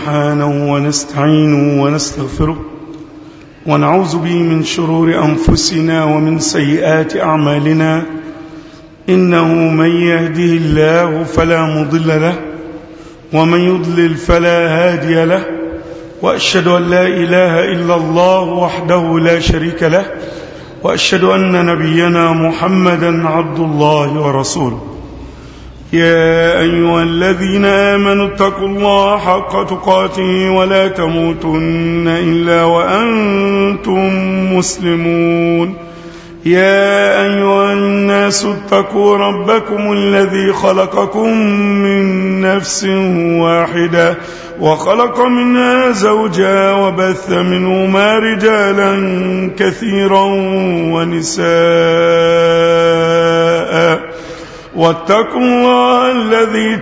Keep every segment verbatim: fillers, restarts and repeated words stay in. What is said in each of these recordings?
سبحانه ونستعينه ونستغفره ونعوذ به من شرور أنفسنا ومن سيئات أعمالنا، إنه من يهده الله فلا مضل له ومن يضلل فلا هادي له، وأشهد أن لا إله إلا الله وحده لا شريك له، وأشهد أن نبينا محمدا عبد الله ورسوله. يا أيها الذين آمنوا اتقوا الله حق تقاته ولا تموتن إلا وأنتم مسلمون. يا أيها الناس اتقوا ربكم الذي خلقكم من نفس واحدة وخلق منها زوجها وبث منهما رجالا كثيرا ونساء، واتقوا الله الذي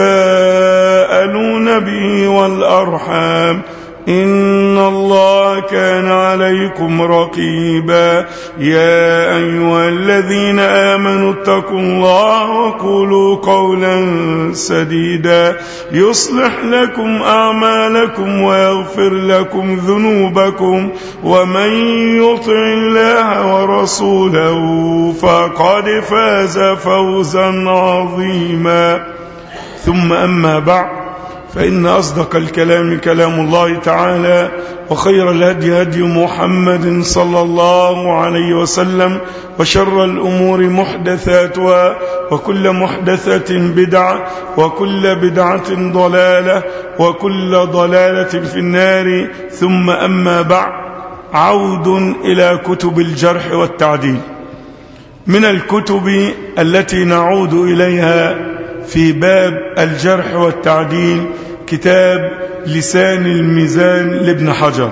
تساءلون به والأرحام، إن الله كان عليكم رقيبا. يا أيها الذين آمنوا اتقوا الله وقولوا قولا سديدا يصلح لكم أعمالكم ويغفر لكم ذنوبكم، ومن يطع الله ورسوله فقد فاز فوزا عظيما. ثم أما بعد، فإن أصدق الكلام كلام الله تعالى، وخير الهدي هدي محمد صلى الله عليه وسلم، وشر الأمور محدثاتها، وكل محدثة بدعة، وكل بدعة ضلالة، وكل ضلالة في النار. ثم أما بعد، عود إلى كتب الجرح والتعديل. من الكتب التي نعود إليها في باب الجرح والتعديل كتاب لسان الميزان لابن حجر.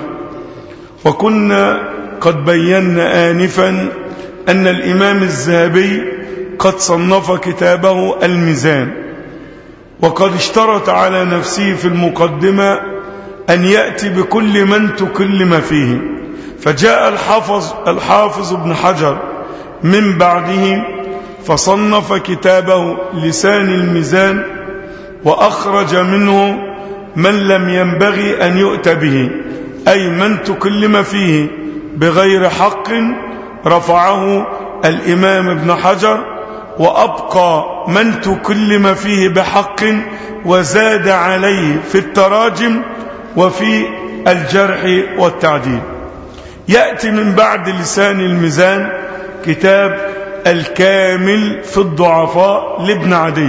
وكنا قد بينا آنفا أن الإمام الذهبي قد صنف كتابه الميزان، وقد اشترط على نفسه في المقدمة أن يأتي بكل من تكلم فيه، فجاء الحافظ, الحافظ ابن حجر من بعده فصنف كتابه لسان الميزان، وأخرج منه من لم ينبغي أن يؤتى به، أي من تكلم فيه بغير حق رفعه الإمام ابن حجر، وأبقى من تكلم فيه بحق وزاد عليه في التراجم وفي الجرح والتعديل. يأتي من بعد لسان الميزان كتاب الكامل في الضعفاء لابن عدي.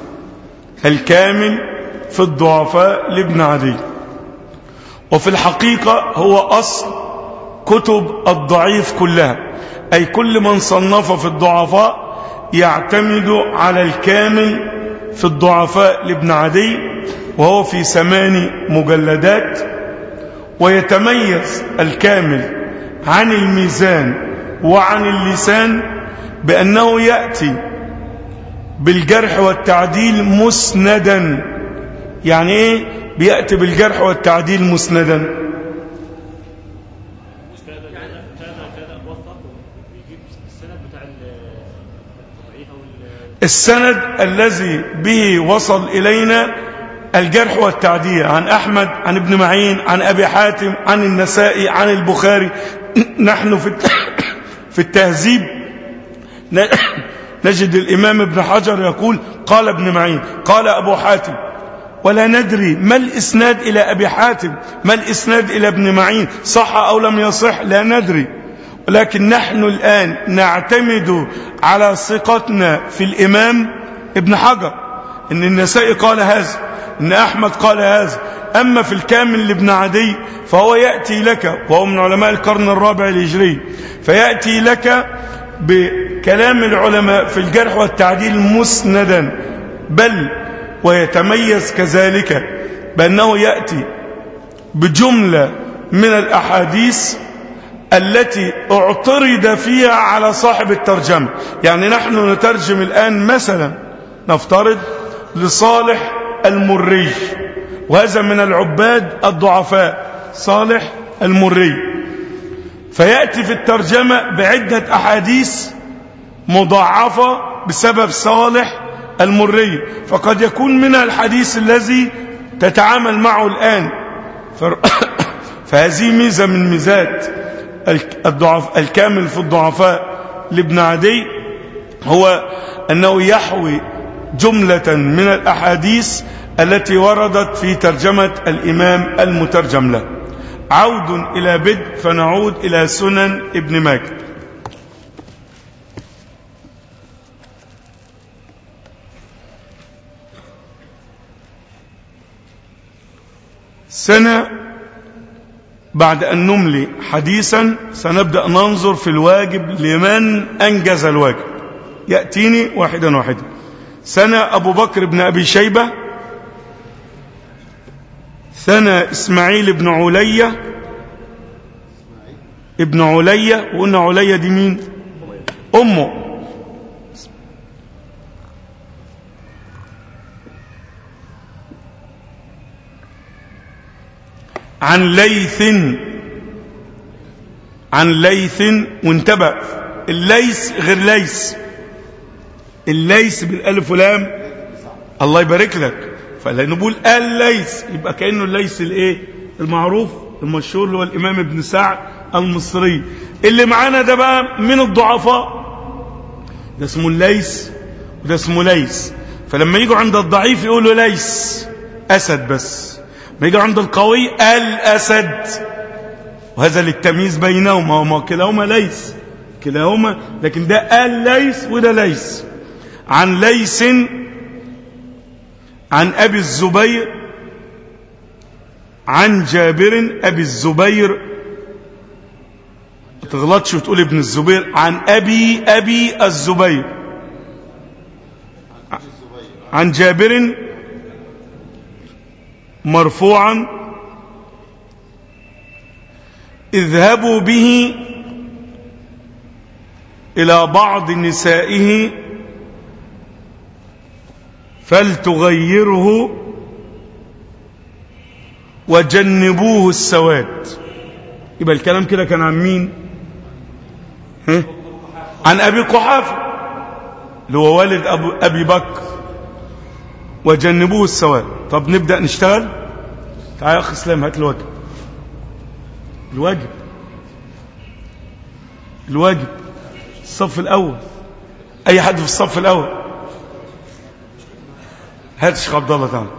الكامل في الضعفاء لابن عدي، وفي الحقيقة هو أصل كتب الضعيف كلها، أي كل من صنف في الضعفاء يعتمد على الكامل في الضعفاء لابن عدي، وهو في ثمان مجلدات. ويتميز الكامل عن الميزان وعن اللسان بأنه يأتي بالجرح والتعديل مسندا. يعني ايه بيأتي بالجرح والتعديل مسندا؟ السند الذي به وصل إلينا الجرح والتعديل عن أحمد، عن ابن معين، عن أبي حاتم، عن النسائي، عن البخاري. نحن في في التهذيب نجد الإمام ابن حجر يقول قال ابن معين قال أبو حاتم، ولا ندري ما الإسناد إلى أبي حاتم، ما الإسناد إلى ابن معين، صح أو لم يصح لا ندري. ولكن نحن الآن نعتمد على ثقتنا في الإمام ابن حجر، إن النسائي قال هذا، إن أحمد قال هذا. أما في الكامل لابن عدي فهو يأتي لك، وهو من علماء القرن الرابع الهجري، فيأتي لك بكلام العلماء في الجرح والتعديل مسندا، بل ويتميز كذلك بأنه يأتي بجملة من الأحاديث التي اعترض فيها على صاحب الترجمة. يعني نحن نترجم الآن مثلا نفترض لصالح المري، وهذا من العباد الضعفاء، صالح المري، فيأتي في الترجمة بعدة أحاديث مضاعفة بسبب صالح المري، فقد يكون منها الحديث الذي تتعامل معه الآن. فهذه ميزة من ميزات الضعف الكامل في الضعفاء لابن عدي، هو أنه يحوي جملة من الأحاديث التي وردت في ترجمة الإمام المترجم له. عود إلى بدء، فنعود إلى سنن ابن ماجه. سنة بعد أن نملي حديثا سنبدأ ننظر في الواجب لمن أنجز الواجب. يأتيني واحدا واحدا. سنة أبو بكر بن أبي شيبة، سنة إسماعيل بن علية ابن علية، وقلنا علية دي مين؟ أمه. عن ليث، عن ليث، وانتبه الليث غير ليث، الليث بالالف ولام، الله يبارك لك، فلانه نقول الليث يبقى كانه الليث الايه المعروف المشهور اللي هو الامام ابن سعد المصري. اللي معانا ده بقى من الضعفاء، ده اسمه الليث وده اسمه ليث. فلما يجوا عند الضعيف يقولوا ليث اسد بس، ما يجي عند القوي الأسد، وهذا للتمييز بينهما، وما كلاهما ليس كلاهما، لكن ده الليث وده ليث. عن ليث عن أبي الزبير عن جابر أبي الزبير، ما تغلطش وتقول ابن الزبير، عن أبي أبي الزبير، عن جابر مرفوعا: اذهبوا به إلى بعض نسائه فلتغيره وجنبوه السواد. يبقى الكلام كده كان عن مين؟ ها؟ عن أبي قحافة اللي هو والد أبو أبي بكر، وجنبوه السواد. طب نبدأ نشتغل. تعال يا أخي اسلام، هات الواجب. الواجب الواجب الصف الأول، أي حد في الصف الأول. هات الشيخ عبد الله تعالى.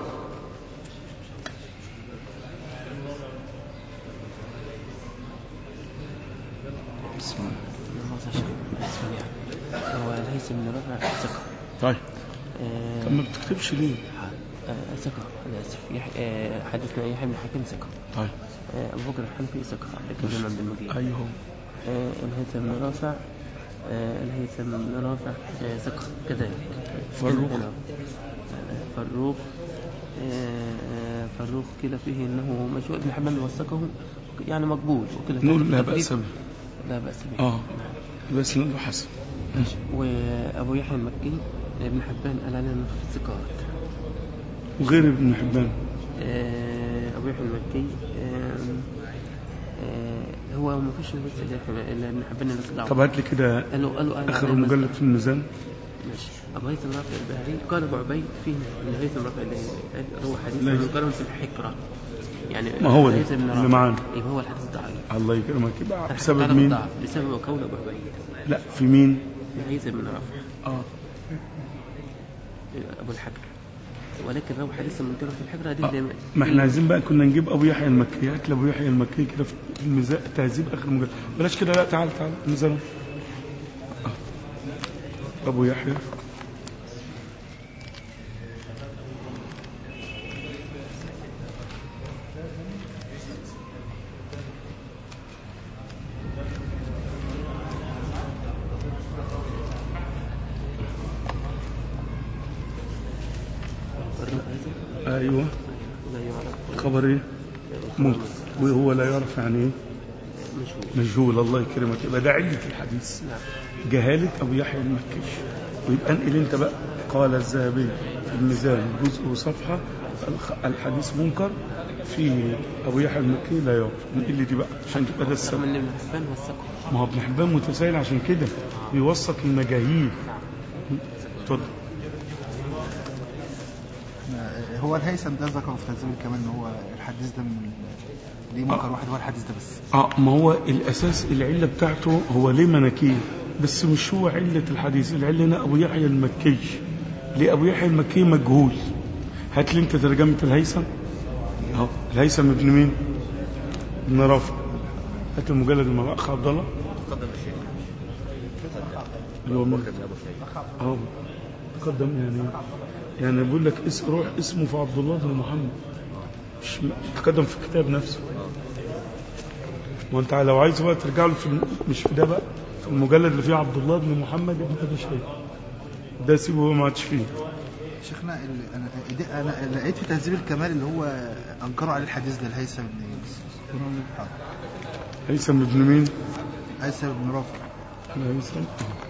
بسم الله. هو ليس من رفع الثقة. طيب طب ما بتكتبش ليه؟ ثقة، أنا آسف. حدثنا يحيى بن حكيم ثقة. طيب أبو بكر الحنفي ثقة، لكن من عبد المجيد. أيوه. الهيثم بن رافع، الهيثم بن رافع ثقة كذلك. فاروق فاروق فاروق كلا فيه إنه مشهور. ابن حبان وثقه يعني مقبول، وكلا نقول لا بأس به. لا بأس به. اه بس نقول حسن. وأبو يحيى المكي ابن حبان قال عليه في الثقات. وغير ابن حبان أبو يحيى المكي هو ما فيش بس إلا ابن حبان اللي طلع. طب هات لي كده آخر مجلد في الميزان. ماشي. أبو هيثم رافع البهري قال أبو عبيد فيه من هيثم رافع البهري هو حديث يقارن في الحكرة، يعني ما هو ده اللي معانا. يبقى هو الحديث ضعيف. الله يكرمك. يبقى بسبب مين؟ بسبب قول أبو عبيد. لا في مين؟ في هيثم بن رافع. اه أبو الحكر، ولكن لو حديث منكر في الحجرة دي آه. ما احنا عايزين بقى كنا نجيب ابو يحيى المكي. هات ابو يحيى المكي كده في الميزان تهذيب اخر مجلد. بلاش كده، لا تعال تعال الميزان. آه. ابو يحيى ايوه. خبر ايه؟ ممكن. وهو لا يعرف يعني ايه؟ مجهول. الله يكرمك. يبقى ده علة الحديث، جهالة ابو يحيى المكي. ويبقى انقل انت بقى. قال الذهبي في الميزان جزء وصفحة الحديث منكر في ابو يحيى المكي لا يعرف. نقل لي دي بقى عشان تبقى ده السبب. ما هو ابن حبان متسائل عشان كده بيوثق المجاهيل. اتفضل. هو الهيثم ده ذكره في تهذيب الكمال ان هو الحديث ده من ليه منكر واحد، هو الحديث ده بس. اه ما هو الاساس العله بتاعته هو ليه مناكير، بس مش هو عله الحديث. العله هنا ابو يحيى المكي. ليه ابو يحيى المكي مجهول؟ هات لي انت ترجمه الهيثم اهو. الهيثم ابن مين؟ ابن رافع. هات المجلد مع اخ عبد الله اللي هو اه تقدم يعني يعني بيقول لك اسم روح اسمه في عبد الله بن محمد، مش تقدم في الكتاب نفسه. وانت لو عايز بقى ترجع له في مش في ده بقى، في المجلد اللي فيه عبد الله بن محمد ابن ابي شيبه ده سيبه ما عادش فيه. شيخنا انا انا لقيت في تهذيب الكمال اللي هو انكروا على الحديث ده الهيثم بن هيثم ابن مين؟ هيثم بن رافع. هيثم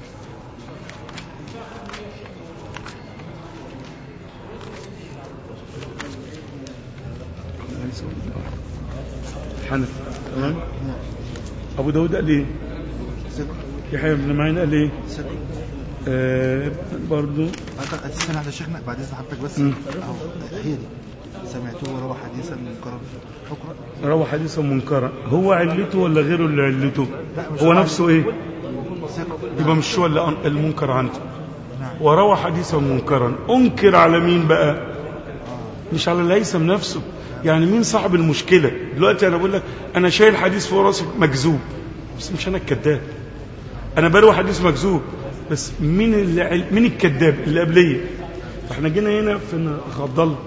حنفي تمام. ابو داود قال ايه؟ يحيى بن معين قال ايه؟ آه برضو هتستنى على شيخنا بعد اذن حضرتك بس اهو هي دي سمعتوه روى حديثا منكرا حكرا روى حديثا منكرا. هو علته ولا غيره اللي علته؟ هو نفسه ايه؟ يبقى مش هو اللي المنكر عنده. وروى حديثا منكرا انكر على مين بقى؟ مش على الهيثم نفسه. يعني مين صاحب المشكلة دلوقتي؟ انا بقول لك انا شايل حديث فوق راسي مكذوب، بس مش انا الكذاب، انا بروي حديث مكذوب، بس مين اللي مين الكذاب اللي قبليه؟ احنا جينا هنا في اخ عبد الله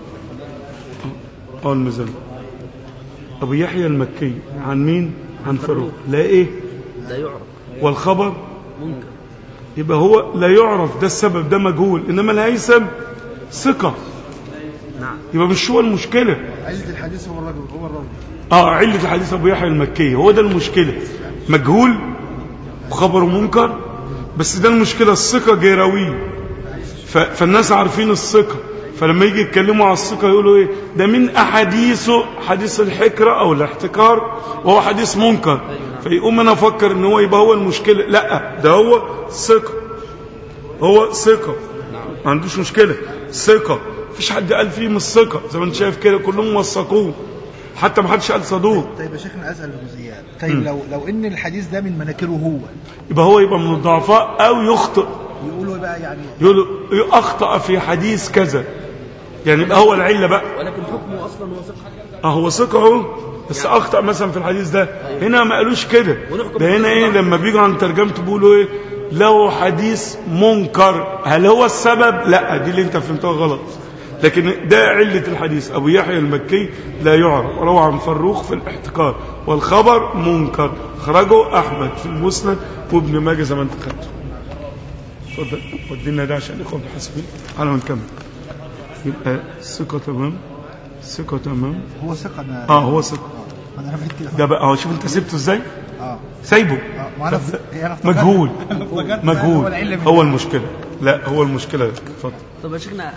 اه المزل ابو يحيى المكي عن مين؟ عن فاروق. لا ايه؟ لا يعرف. والخبر منكر. يبقى هو لا يعرف، ده السبب، ده مجهول. انما الهيثم ثقة. نعم. يبقى مش هو المشكلة. علة الحديث هو الرجل هو الرجل اه علة الحديث ابو يحيى المكي هو ده المشكلة. مجهول وخبره منكر، بس ده المشكلة. الثقة جيراوي، فالناس عارفين الثقة، فلما يجي يتكلموا على الثقة يقولوا ايه؟ ده من احاديثه حديث الحكرة او الاحتكار وهو حديث منكر. فيقوم انا افكر ان هو يبقى هو المشكلة. لا، ده هو ثقة، هو ثقة ما عندوش مشكلة. ثقة مفيش حد قال فيه من الثقة، زي ما انت شايف كده كلهم وثقوه، حتى ما حدش قال صدوق. طيب يا شيخنا اسال الجزئيات. طيب م. لو لو ان الحديث ده من مناكره هو، يبقى هو يبقى من الضعفاء او يخطئ. يقولوا بقى يعني يقولوا اخطأ في حديث كذا، يعني يبقى هو العله بقى. ولكن حكمه اصلا هو ثقه. اه هو ثقه اهو، بس يعني اخطأ مثلا في الحديث ده. هنا ما قالوش كده، ده هنا ايه لما بيجوا عن ترجمته بيقولوا ايه؟ له حديث منكر. هل هو السبب؟ لا، دي اللي انت فهمتها غلط. لكن ده علة الحديث. أبو يحيى المكي لا يعرف، روى عن فروخ في الاحتكار والخبر منكر، خرجه أحمد في المسند وابن ماجه زي ما انت خدته. اتفضل ودينا ده عشان اخوة الحاسبين على ما نكمل. يبقى ثقة تمام، ثقة تمام. هو ثقة أنا اه هو ثقة. أنا عرفت كده. ده بقى شوف انت سبته ازاي؟ اه سايبه. اه مجهول. مجهول هو المشكلة. لا هو المشكلة. اتفضل. طب يا شيخنا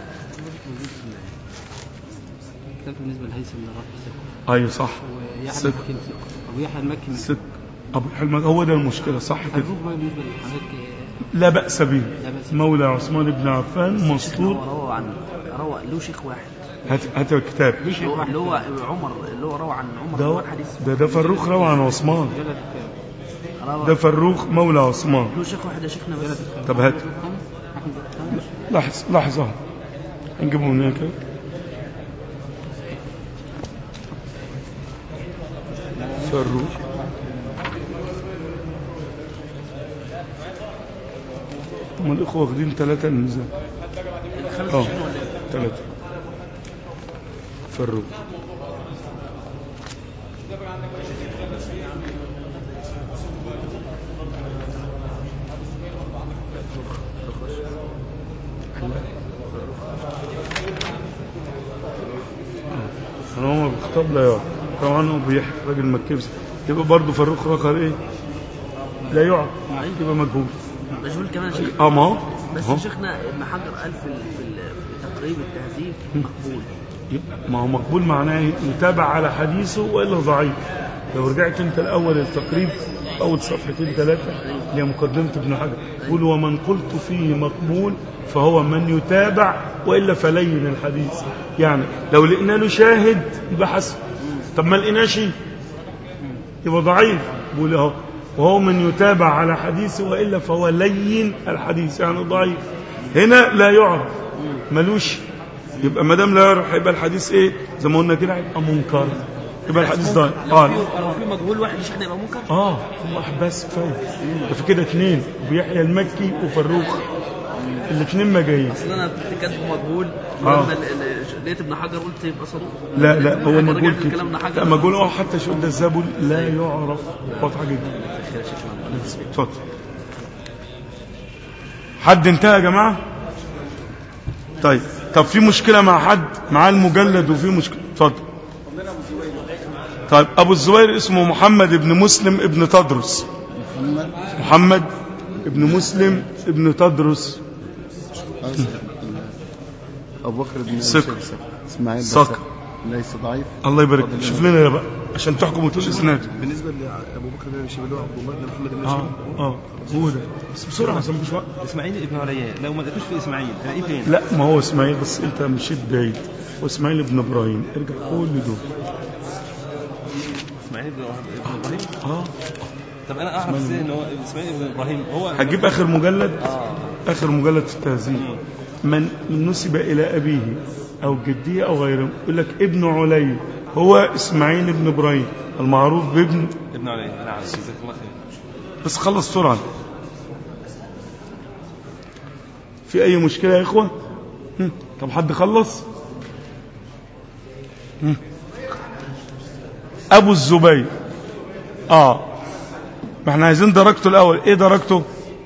بالنسبه لهيثم بن رافع. ايوه صح. ثقة. ابو يحيى المكي ثقة. ابو يحيى المكي هو ده المشكله، صح كده. بالنسبه لحضرتك لا باس به. مولى عثمان بن عفان مسطور. روى عن روى له شيخ واحد. هات هات الكتاب. اللي هو عمر، اللي هو روى عن عمر ده ده, ده فروخ روى عن عثمان. ده فروخ مولى عثمان. له شيخ واحد يا شيخنا بس. طب هات. لحظه لحظه نجيبه من هناك. فروخ هم الإخوة واخدين ثلاثة الميزان. اه ثلاثة. فروخ انا هو بالخطاب لا يعرف. طبعا ابو يحيى راجل مكي، يبقى برضه فاروق رقم ايه؟ لا يعرف، يبقى مجهول. مجهول كمان يا شيخ. اه ما هو بس يا شيخنا ابن حجر قال في في تقريب التهذيب مقبول. ما هو مقبول معناه يتابع على حديثه والا ضعيف. لو رجعت انت الاول التقريب اول صفحتين ثلاثه اللي هي مقدمه ابن حجر يقول ومن قلت فيه مقبول فهو من يتابع والا فلين الحديث. يعني لو لقينا له شاهد يبقى حسن، طب ما لقيناش يبقى ضعيف. بيقول اهو وهو من يتابع على حديثه والا فهو لين الحديث يعني ضعيف. هنا لا يعرف ملوش، يبقى ما دام لا يعرف يبقى الحديث ايه زي ما قلنا كده هيبقى منكر، يبقى الحديث ضعيف. اه لو في مجهول واحد مش هيبقى منكر. اه واحد بس كفايه. ده في كده اثنين بيحيى المكي وفروخ الاثنين ما جايين. اصل انا كنت كاتبه مجهول آه. لما لقيت ابن حجر قلت يبقى صدوق. لا لا هو مجهول كده. لا مجهول اه حتى شو ده الزبل لا يعرف واضحه جدا. اتفضل. حد انتهى يا جماعه؟ طيب طب في مشكله مع حد معاه المجلد وفي مشكله؟ اتفضل. طيب ابو الزبير اسمه محمد ابن مسلم ابن تدرس. محمد ابن مسلم ابن تدرس. ابو بكر بن اسماعيل صقر ليس ضعيف. الله يبارك. شوف لنا بقى عشان تحكم وتقول اسناد. بالنسبه لابو بكر بن شيبه اللي هو عبد الله بن محمد بن اه اه هو ده بس بسرعه عشان مفيش وقت. اسماعيل ابن عليا لو ما لقيتوش في اسماعيل تلاقيه فين؟ لا ما هو اسماعيل بس انت مشيت بعيد. واسماعيل ابن ابراهيم ارجع كل دول. اسماعيل ابن ابراهيم اه طب انا اعرف ازاي ان هو اسماعيل ابن ابراهيم هو هتجيب اخر مجلد. اه اخر مجلد في التهذيب من نسب الى ابيه او جديه او غيره يقول لك ابن علي هو اسماعيل ابن ابراهيم المعروف بابن ابن علي. انا عارف جزاك الله خير بس خلص بسرعه. في اي مشكله يا اخوه؟ طب حد خلص؟ ابو الزبير اه ما احنا عايزين درجته الاول. ايه درجته؟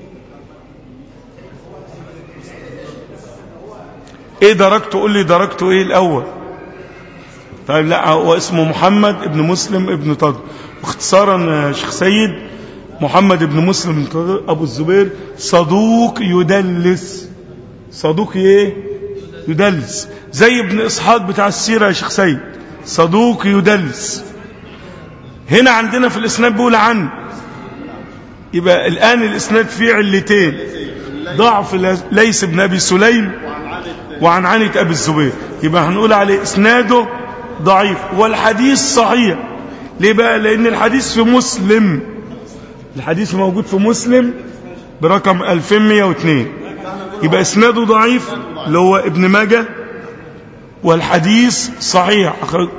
ايه درجته؟ قول لي درجته ايه الاول. طيب لا هو اسمه محمد ابن مسلم ابن تدرس. اختصارا شيخ سيد محمد ابن مسلم ابن تدرس ابو الزبير صدوق يدلس. صدوق ايه؟ يدلس زي ابن اسحاق بتاع السيره يا شيخ سيد صدوق يدلس. هنا عندنا في الاسناد بيقول عنه يبقى الان الاسناد فيه علتين ضعف ليس بن ابي سليم وعن عنة ابي الزبير يبقى هنقول عليه اسناده ضعيف والحديث صحيح. ليه بقى؟ لان الحديث في مسلم. الحديث موجود في مسلم برقم ألفين ومئة واثنين يبقى اسناده ضعيف اللي هو ابن ماجه والحديث صحيح.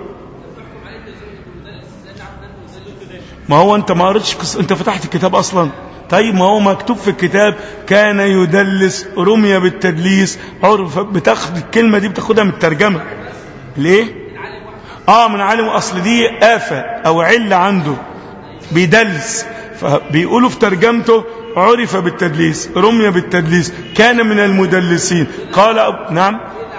ما هو انت ما قريتش قص... انت فتحت الكتاب اصلا. طيب ما هو مكتوب في الكتاب كان يدلس رمي بالتدليس عرف. بتاخد الكلمه دي بتاخدها من الترجمه. ليه؟ اه من عالم اصل دي آفة او علة عنده بيدلس فبيقولوا في ترجمته عرف بالتدليس رمي بالتدليس كان من المدلسين. قال أب... نعم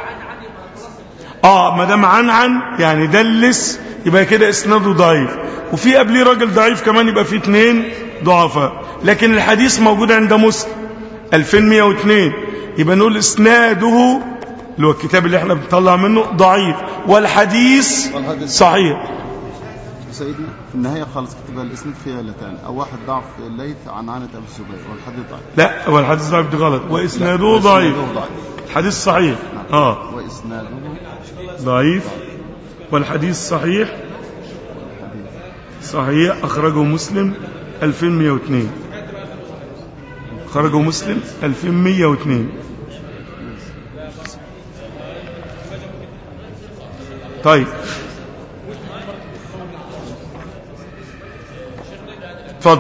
اه ما دام عن عن يعني دلس يبقى كده اسناده ضعيف. وفي قبليه راجل ضعيف كمان يبقى في اثنين ضعفاء. لكن الحديث موجود عند مسلم ألفين ومئة واثنين يبقى نقول اسناده اللي هو الكتاب اللي احنا بنطلع منه ضعيف والحديث صحيح. سيدنا في النهايه خالص كتب الاسناد فيه علتان او واحد ضعف الليث عن عنة ابي الزبير والحديث ضعيف. لا هو الحديث ضعيف دي غلط واسناده ضعيف. الحديث صحيح اه واسناده ضعيف والحديث صحيح. صحيح أخرجه مسلم ألفين ومئة واثنين أخرجه مسلم ألفين ومئة واثنين. طيب اتفضل.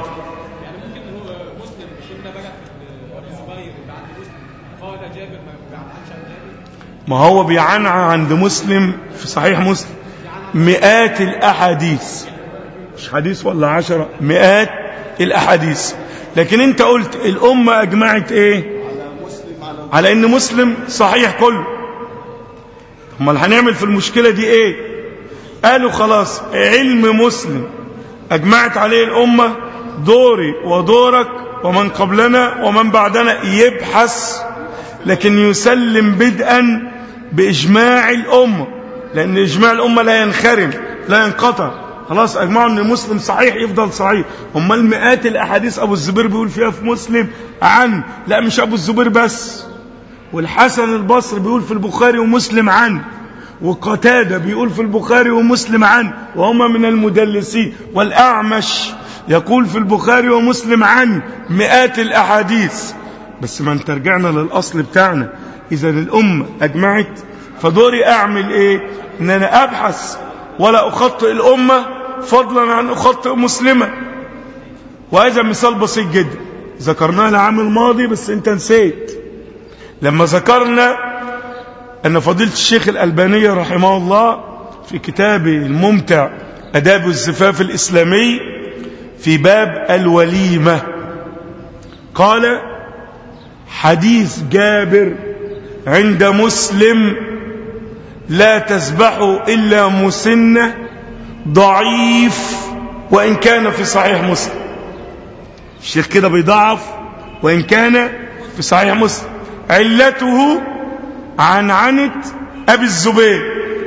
ما هو بيعنع عند مسلم في صحيح مسلم مئات الأحاديث مش حديث ولا عشرة مئات الأحاديث. لكن انت قلت الأمة أجمعت ايه على ان مسلم صحيح كله. امال هنعمل في المشكلة دي ايه؟ قالوا خلاص علم مسلم أجمعت عليه الأمة دوري ودورك ومن قبلنا ومن بعدنا يبحث لكن يسلم بدءا بإجماع الأمة لأن إجماع الأمة لا ينخرم لا ينقطع خلاص اجمعوا ان مسلم صحيح يفضل صحيح. امال مئات الاحاديث ابو الزبير بيقول فيها في مسلم عن، لا مش ابو الزبير بس، والحسن البصري بيقول في البخاري ومسلم عن، وقتادة بيقول في البخاري ومسلم عن وهما من المدلسين، والأعمش يقول في البخاري ومسلم عن مئات الأحاديث. بس ما انت رجعنا للأصل بتاعنا، إذا الأمة أجمعت فدوري أعمل إيه؟ إن أنا أبحث ولا أخطئ الأمة فضلا عن أخطئ مسلمة. وهذا مثال بسيط جدا ذكرناه العام الماضي بس انت نسيت، لما ذكرنا أن فضيلة الشيخ الألباني رحمه الله في كتابه الممتع أداب الزفاف الإسلامي في باب الوليمة قال: حديث جابر عند مسلم لا تذبحوا إلا مسنة ضعيف وإن كان في صحيح مسلم. الشيخ كده بيضعف وإن كان في صحيح مسلم. علته عن عنت أبي الزبير.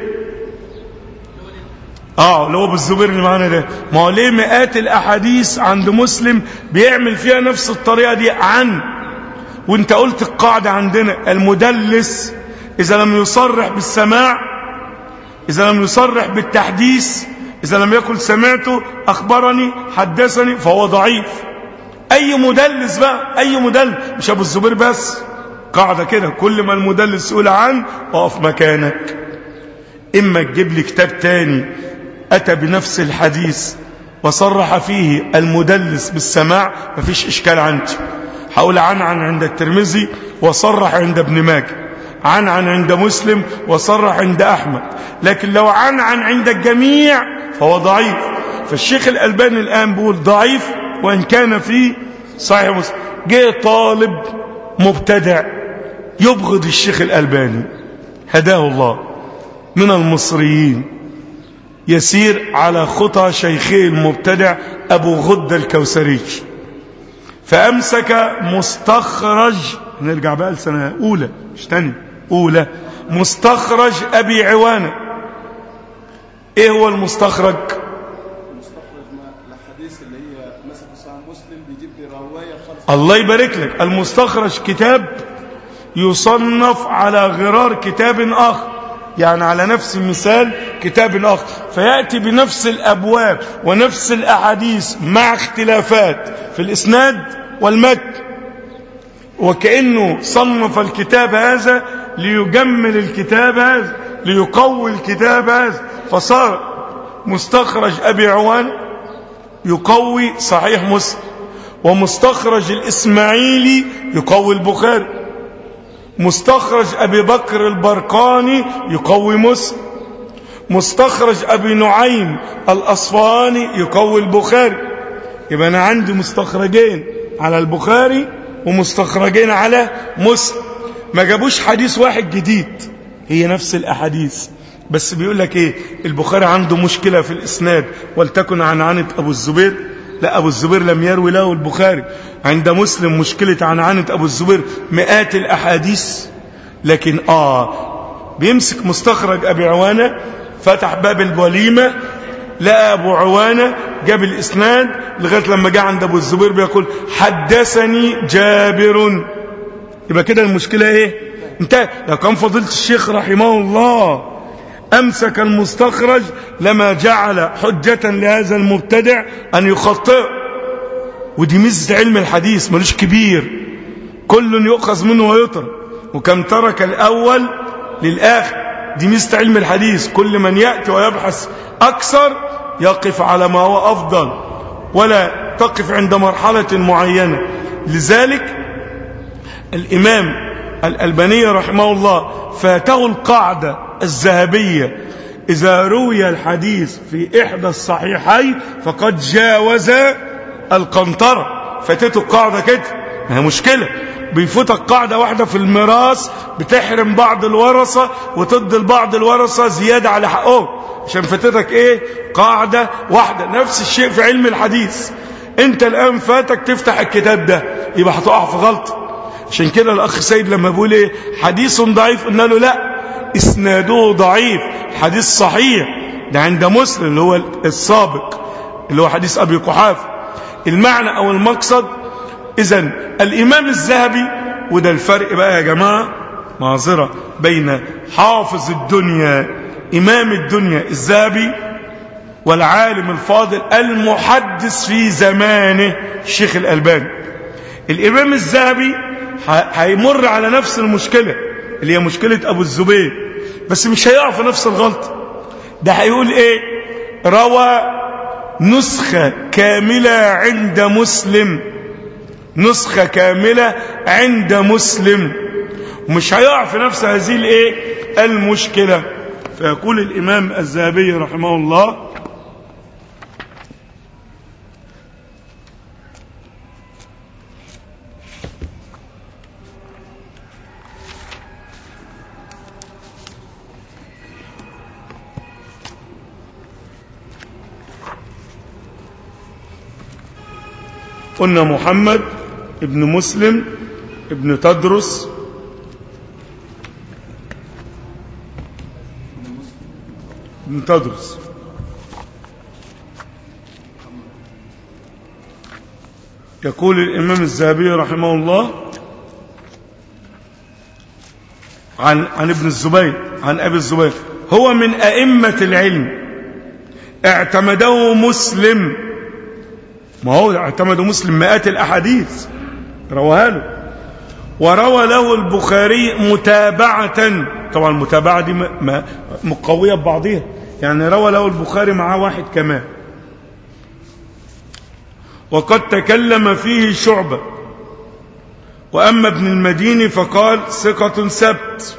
اه اللي هو ابو الزبير اللي معانا ده. ما هو ليه مئات الاحاديث عند مسلم بيعمل فيها نفس الطريقه دي عن، وانت قلت القاعده عندنا المدلس اذا لم يصرح بالسماع، اذا لم يصرح بالتحديث، اذا لم يقل سمعته اخبرني حدثني فهو ضعيف. اي مدلس بقى، اي مدلس، مش ابو الزبير بس، قاعده كده كل ما المدلس يقول عن اقف مكانك. اما تجيب لي كتاب تاني أتى بنفس الحديث وصرح فيه المدلس بالسماع مفيش إشكال عندي، هقول عن عن عند الترمذي وصرح عند ابن ماجه، عن عن عند مسلم وصرح عند أحمد. لكن لو عن عن عند الجميع فهو ضعيف. فالشيخ الألباني الآن بيقول ضعيف وإن كان فيه صحيح مسلم. جه طالب مبتدع يبغض الشيخ الألباني هداه الله من المصريين، يسير على خطى شيخه المبتدع أبو غد الكوثري، فأمسك مستخرج، نرجع بقى لسنة أولى مش تاني أولى، مستخرج أبي عوانة. إيه هو المستخرج؟ مستخرج الحديث اللي هي مثلا صحيح مسلم بيجيب رواية خالص. الله يبارك لك. المستخرج كتاب يصنف على غرار كتاب آخر، يعني على نفس المثال كتاب آخر، فيأتي بنفس الأبواب ونفس الأحاديث مع اختلافات في الإسناد والمتن، وكأنه صنف الكتاب هذا ليجمل الكتاب هذا ليقوي الكتاب هذا، فصار مستخرج أبي عوان يقوي صحيح مسلم، ومستخرج الإسماعيلي يقوي البخاري، مستخرج أبي بكر البرقاني يقوي مسلم، مستخرج أبي نعيم الأصفهاني يقوي البخاري. يبقى أنا عندي مستخرجين على البخاري ومستخرجين على مسلم، ما جابوش حديث واحد جديد، هي نفس الأحاديث، بس بيقول لك إيه؟ البخاري عنده مشكلة في الإسناد ولتكن عن عنة أبو الزبير، لا أبو الزبير لم يروي له البخاري. عند مسلم مشكلة عن عنة أبو الزبير مئات الأحاديث، لكن آه بيمسك مستخرج أبي عوانة، فتح باب الوليمة، لقى أبو عوانة جاب الإسناد لغاية لما جاء عند أبو الزبير بيقول حدثني جابر. يبقى كده المشكلة إيه؟ انتهى. لو كان فضيلة الشيخ رحمه الله أمسك المستخرج لما جعل حجة لهذا المبتدع أن يخطئ. ودي ميزة علم الحديث، ملوش كبير، كل يؤخذ منه ويترك، وكم ترك الأول للآخر. دي ميزة علم الحديث، كل من يأتي ويبحث أكثر يقف على ما هو أفضل ولا تقف عند مرحلة معينة. لذلك الإمام الألباني رحمه الله فاته القاعدة الذهبية: إذا روي الحديث في إحدى الصحيحين فقد جاوز القنطرة. فاتته القاعدة كده، ما هي مشكلة، بيفوتك قاعدة واحدة في الميراث بتحرم بعض الورثة وتدي لبعض الورثة زيادة على حقهم، عشان فاتتك ايه؟ قاعدة واحدة. نفس الشيء في علم الحديث، انت الآن فاتك تفتح الكتاب ده يبقى هتقع في غلط. عشان كده الأخ سيد لما بيقول ايه حديث ضعيف، قلنا له لا، إسناده ضعيف، حديث صحيح ده عند مسلم اللي هو السابق اللي هو حديث أبي قحافة. المعنى أو المقصد إذن الإمام الذهبي، وده الفرق بقى يا جماعة معذرة بين حافظ الدنيا إمام الدنيا الذهبي والعالم الفاضل المحدث في زمانه الشيخ الألباني. الإمام الذهبي هيمر على نفس المشكلة اللي هي مشكلة أبو الزبير، بس مش هيقع في نفس الغلطة. ده هيقول إيه؟ روى نسخة كاملة عند مسلم، نسخة كاملة عند مسلم، مش هيقع في نفس هذه الإيه؟ المشكلة. فيقول الإمام الذهبي رحمه الله: قلنا محمد ابن مسلم ابن تدرس ابن تدرس يقول الإمام الذهبي رحمه الله عن عن ابن الزبير عن أبي الزبير: هو من أئمة العلم، اعتمده مسلم. ما هو اعتمد مسلم مئات الأحاديث رواها له، وروى له البخاري متابعة. طبعا المتابعة دي مقوية ببعضها، يعني روى له البخاري معاه واحد كمان. وقد تكلم فيه شعبة، وأما ابن المديني فقال ثقة سبت.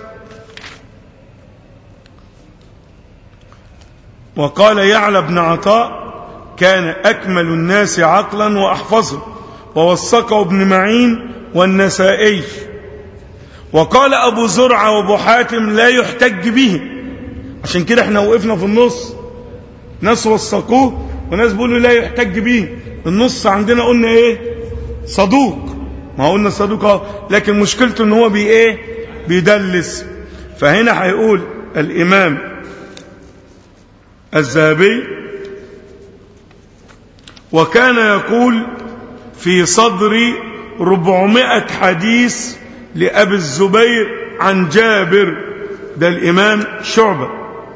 وقال يعلى بن عطاء: كان أكمل الناس عقلا وأحفظه، ووثقه ابن معين والنسائي. وقال أبو زرعة وأبو حاتم لا يحتج به. عشان كده احنا وقفنا في النص، ناس وثقوه وناس بيقولوا لا يحتج به. النص عندنا قلنا ايه؟ صدوق. ما قلنا صدوق اهو، لكن مشكلته ان هو بي ايه؟ بيدلس. فهنا هيقول الإمام الذهبي: وكان يقول في صدر ربعمائة حديث لأبي الزبير عن جابر. ده الإمام شعبة.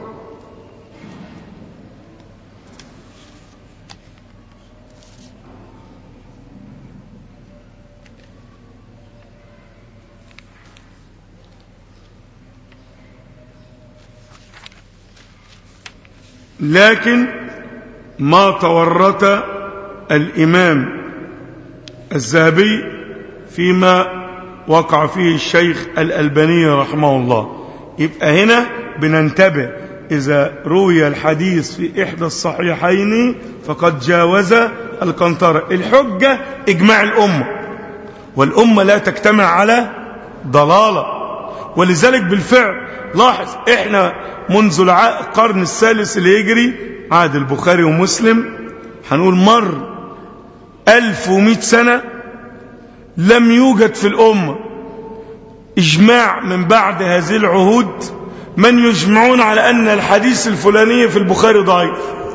لكن ما تورط الإمام الذهبي فيما وقع فيه الشيخ الألباني رحمه الله. يبقى هنا بننتبه: إذا روي الحديث في إحدى الصحيحين فقد جاوز القنطرة. الحجة إجماع الأمة، والأمة لا تجتمع على ضلالة. ولذلك بالفعل لاحظ إحنا منذ القرن الثالث اللي يجري عهد البخاري ومسلم، هنقول مر ألف ومئة سنة لم يوجد في الأمة إجماع من بعد هذه العهود من يجمعون على أن الحديث الفلاني في البخاري ضعيف،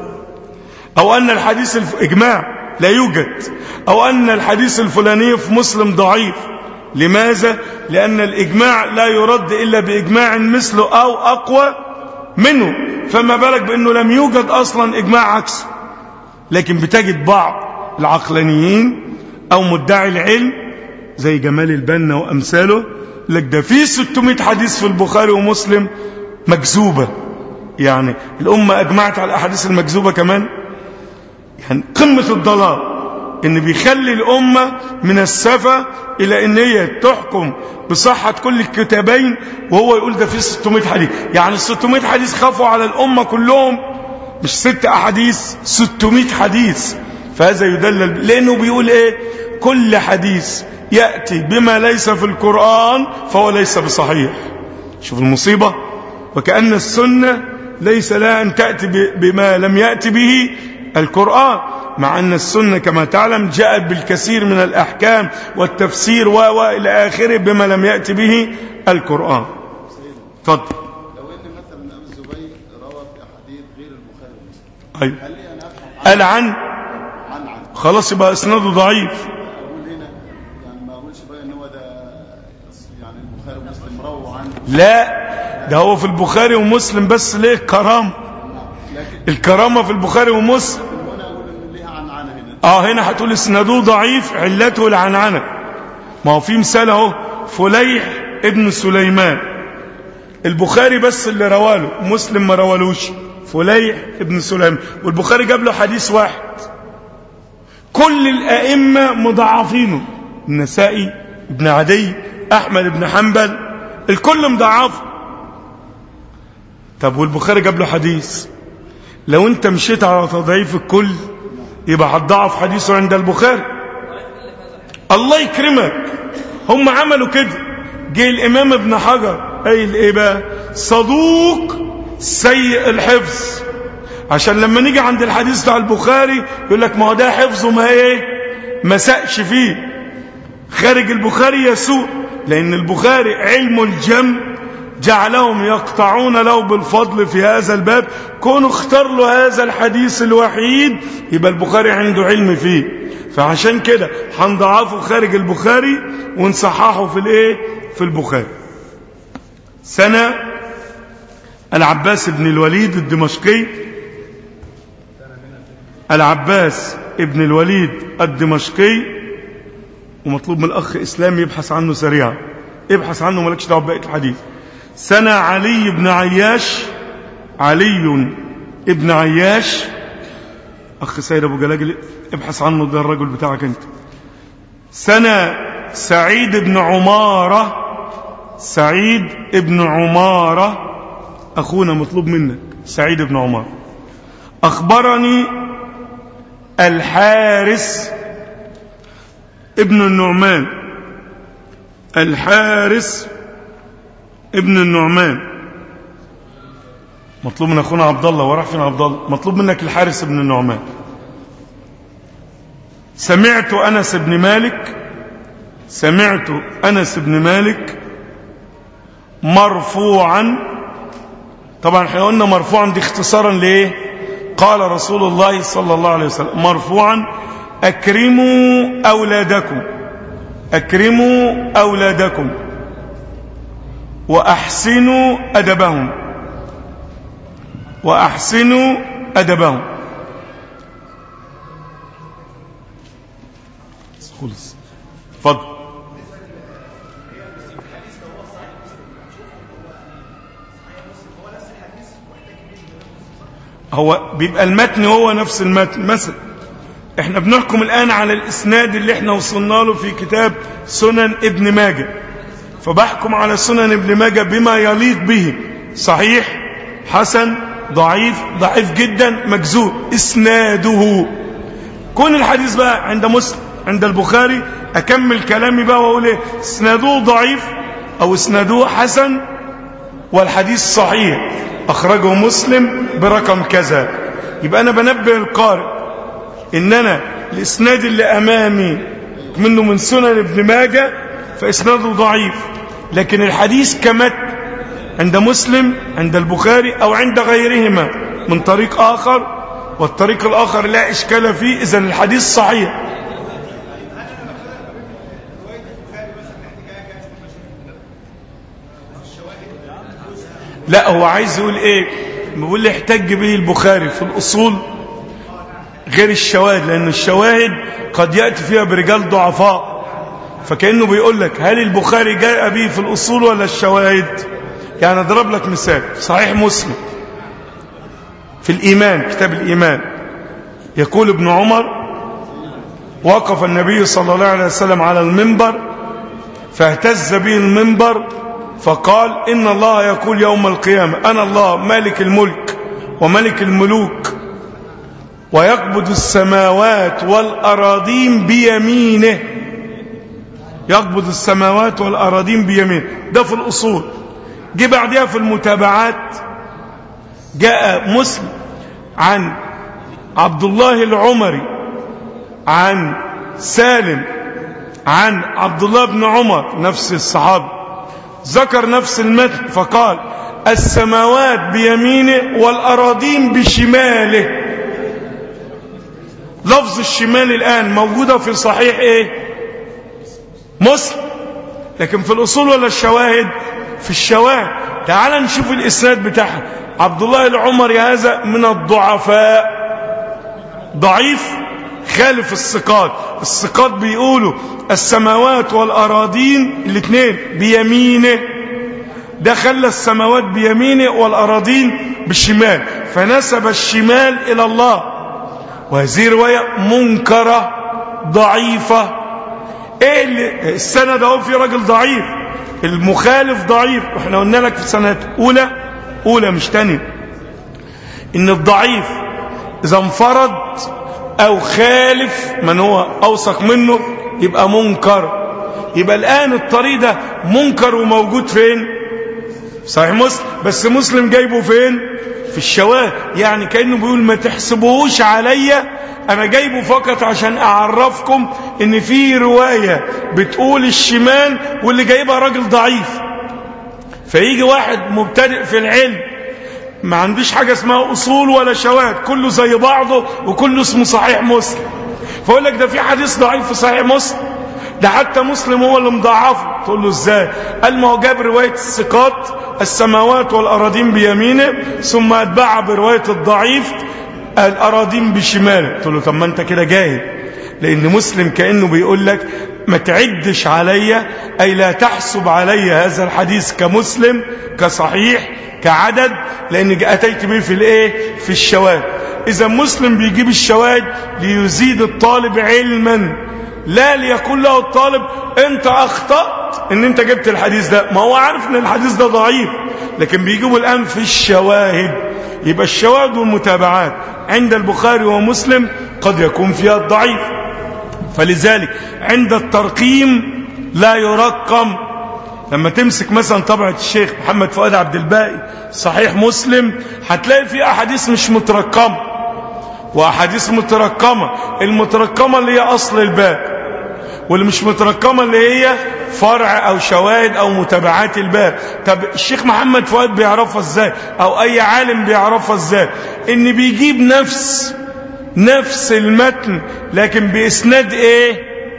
أو أن الحديث الف... إجماع لا يوجد، أو أن الحديث الفلاني في مسلم ضعيف. لماذا؟ لأن الإجماع لا يرد إلا بإجماع مثله أو أقوى منه، فما بالك بأنه لم يوجد أصلا إجماع عكسه. لكن بتجد بعض العقلانيين أو مدعي العلم زي جمال البنا وأمثاله لك ده في ستمائة حديث في البخاري ومسلم مكذوبة. يعني الأمة أجمعت على الأحاديث المكذوبة كمان. يعني قمة الضلال إن بيخلي الأمة من السفة إلى إن هي تحكم بصحة كل الكتابين، وهو يقول ده في ستمائة حديث. يعني ستمائة حديث خافوا على الأمة كلهم، مش ست أحاديث، ستمائة حديث. فهذا يدلل، لأنه بيقول إيه؟ كل حديث يأتي بما ليس في القرآن فهو ليس بصحيح. شوف المصيبة. وكأن السنة ليس لها أن تأتي بما لم يأتي به القرآن، مع أن السنة كما تعلم جاءت بالكثير من الأحكام والتفسير و إلى آخره بما لم يأتي به القرآن. تفضل. لو أيوه. هل لي أن أفهم قال عن عن عن خلاص يبقى إسناده ضعيف. أقول هنا يعني ما أقولش بقى إن هو ده يعني البخاري ومسلم رووا عنه. لا، ده هو في البخاري ومسلم بس. ليه كرامة؟ الكرامة في البخاري ومسلم. وأنا أقول إن ليها عن عن هنا. اه هنا هتقول اسناده ضعيف علته العنعنة. ما هو في مثال اهو، فليح ابن سليمان، البخاري بس اللي رواله، مسلم ما روالوش. فليح ابن سليمان، والبخاري جاب له حديث واحد. كل الائمه مضاعفينه، النسائي، ابن عدي، احمد بن حنبل، الكل مضاعفه. طب والبخاري جاب له حديث، لو انت مشيت على تضعيف الكل يبقى هتضعف حديثه عند البخاري. الله يكرمك، هم عملوا كده. جه الامام ابن حجر قايل ايه بقى؟ صدوق سيء الحفظ، عشان لما نيجي عند الحديث بتاع البخاري يقول لك ما هو ده حفظه ما ايه ما سقش فيه، خارج البخاري يسوء، لان البخاري علم الجم جعلهم يقطعون له بالفضل في هذا الباب. كونوا اختار له هذا الحديث الوحيد يبقى البخاري عنده علم فيه، فعشان كده هنضعفه خارج البخاري ونصححه في الايه في البخاري. سنة العباس بن الوليد الدمشقي، العباس بن الوليد الدمشقي، ومطلوب من الأخ إسلام يبحث عنه سريعا، ابحث عنه مالكش دعوه ببقية الحديث. سنة علي بن عياش، علي ابن عياش، أخ سيد أبو جلاجل ابحث عنه، ده الرجل بتاعك أنت. سنة سعيد بن عمارة، سعيد بن عمارة أخونا مطلوب منك، سعيد بن عمارة. أخبرني الحارس ابن النعمان، الحارس ابن النعمان مطلوب من أخونا عبد الله، وراح فين عبد الله؟ مطلوب منك الحارس ابن النعمان. سمعت أنس بن مالك، سمعت أنس بن مالك مرفوعا، طبعا احنا قلنا مرفوعا دي اختصارا ليه؟ قال رسول الله صلى الله عليه وسلم مرفوعا: أكرموا أولادكم، أكرموا أولادكم وأحسنوا أدبهم، وأحسنوا أدبهم. خلص، اتفضل. هو بيبقى المتن هو نفس المتن. مثلا احنا بنحكم الآن على الإسناد اللي احنا وصلنا له في كتاب سنن ابن ماجه، فبحكم على سنن ابن ماجه بما يليق به، صحيح، حسن، ضعيف، ضعيف جدا، مجزور، اسناده. كون الحديث بقى عند مسلم عند البخاري أكمل كلامي بقى وأقول ايه؟ اسناده ضعيف أو اسناده حسن والحديث صحيح أخرجه مسلم برقم كذا، يبقى أنا بنبه القارئ إن أنا الإسناد اللي أمامي منه من سنن ابن ماجه فإسناده ضعيف، لكن الحديث كمت عند مسلم عند البخاري أو عند غيرهما من طريق آخر، والطريق الآخر لا إشكال فيه، إذن الحديث صحيح. لا، هو عايز يقول ايه؟ بيقول لي احتج به البخاري في الأصول غير الشواهد، لأن الشواهد قد يأتي فيها برجال ضعفاء، فكأنه بيقول لك هل البخاري جاء به في الأصول ولا الشواهد؟ يعني أضرب لك مثال، صحيح مسلم في الإيمان، كتاب الإيمان، يقول ابن عمر: وقف النبي صلى الله عليه وسلم على المنبر فاهتز به المنبر فقال: إن الله يقول يوم القيامة: أنا الله مالك الملك وملك الملوك، ويقبض السماوات والأراضين بيمينه، يقبض السماوات والأراضين بيمينه. ده في الأصول. جه بعدها في المتابعات جاء مسلم عن عبد الله العمري عن سالم عن عبد الله بن عمر نفس الصحابي، ذكر نفس المتن فقال: السماوات بيمينه والأراضين بشماله، لفظ الشمال الآن موجودة في صحيح ايه مسلم، لكن في الأصول ولا الشواهد؟ في الشواهد. تعال نشوف الإسناد بتاعها. عبد الله العمري هذا من الضعفاء، ضعيف خالف الثقات. الثقات بيقولوا السماوات والأراضين الاثنين بيمينه، ده خلى السماوات بيمينه والأراضين بالشمال، فنسب الشمال إلى الله. وهذه رواية منكرة ضعيفة. ايه اللي السند اهو في راجل ضعيف، المخالف ضعيف، واحنا قلنا لك في سنة اولى اولى مش تانية ان الضعيف اذا انفرد او خالف من هو اوثق منه يبقى منكر. يبقى الان الطريق ده منكر وموجود فين؟ صحيح مسلم، بس مسلم جايبه فين؟ في الشواهد. يعني كأنه بيقول ما تحسبوهوش عليا، انا جايبه فقط عشان اعرفكم ان في رواية بتقول الشمال واللي جايبها راجل ضعيف. فيجي واحد مبتدئ في العلم ما عنديش حاجة اسمها اصول ولا شواهد، كله زي بعضه وكله اسمه صحيح مسلم، فاقول لك ده في حديث ضعيف في صحيح مسلم، ده حتى مسلم هو اللي مضاعفه. تقول له ازاي؟ قال ما هو جاب رواية الثقات السماوات والأراضين بيمينه ثم أتبعها برواية الضعيف الأراضين بشماله. تقول له طب ما انت كده جاهل، لأن مسلم كأنه بيقول لك ما تعدش عليا، أي لا تحسب عليا هذا الحديث كمسلم كصحيح كعدد، لأن أتيت به في الايه؟ في الشواهد. إذا مسلم بيجيب الشواهد ليزيد الطالب علما، لا ليقول له الطالب انت اخطأت ان انت جبت الحديث ده، ما هو عارف ان الحديث ده ضعيف، لكن بيجيبه الان في الشواهد. يبقى الشواهد والمتابعات عند البخاري ومسلم قد يكون فيها الضعيف، فلذلك عند الترقيم لا يرقم. لما تمسك مثلا طبعة الشيخ محمد فؤاد عبد الباقي صحيح مسلم هتلاقي فيه احاديث مش مترقمة واحاديث مترقمة، المترقمة اللي هي اصل الباب، واللي مش مترقمة اللي هي فرع او شواهد او متابعات الباب. طب الشيخ محمد فؤاد بيعرفها ازاي؟ او اي عالم بيعرفها ازاي؟ ان بيجيب نفس نفس المتن لكن باسناد ايه؟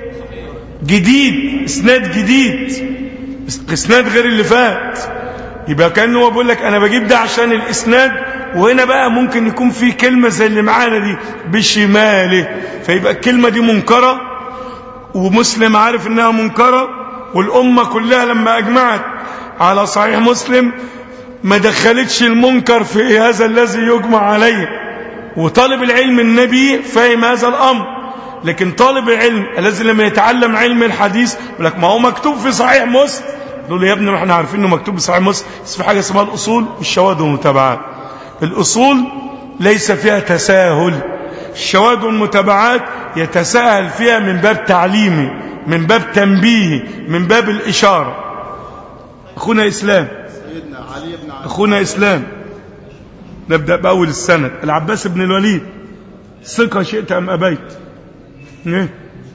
جديد، اسناد جديد، اسناد غير اللي فات. يبقى كأنه هو بيقول لك انا بجيب ده عشان الاسناد، وهنا بقى ممكن يكون في كلمة زي اللي معانا دي بشماله، فيبقى الكلمة دي منكرة ومسلم عارف انها منكرة، والأمة كلها لما أجمعت على صحيح مسلم ما دخلتش المنكر في هذا الذي يجمع عليه. وطالب العلم النبي فاهم هذا الأمر، لكن طالب العلم الذي لم يتعلم علم الحديث يقول لك ما هو مكتوب في صحيح مسلم. يقول له يا ابني ما احنا عارفين انه مكتوب في صحيح مسلم، بس في حاجة اسمها الأصول والشواهد والمتابعات. الأصول ليس فيها تساهل، الشواهد والمتابعات يتساهل فيها من باب تعليمي، من باب تنبيهي، من باب الإشارة. أخونا إسلام أخونا إسلام نبدأ بأول السنة. العباس بن الوليد ثقة شئت أم أبيت؟ ايه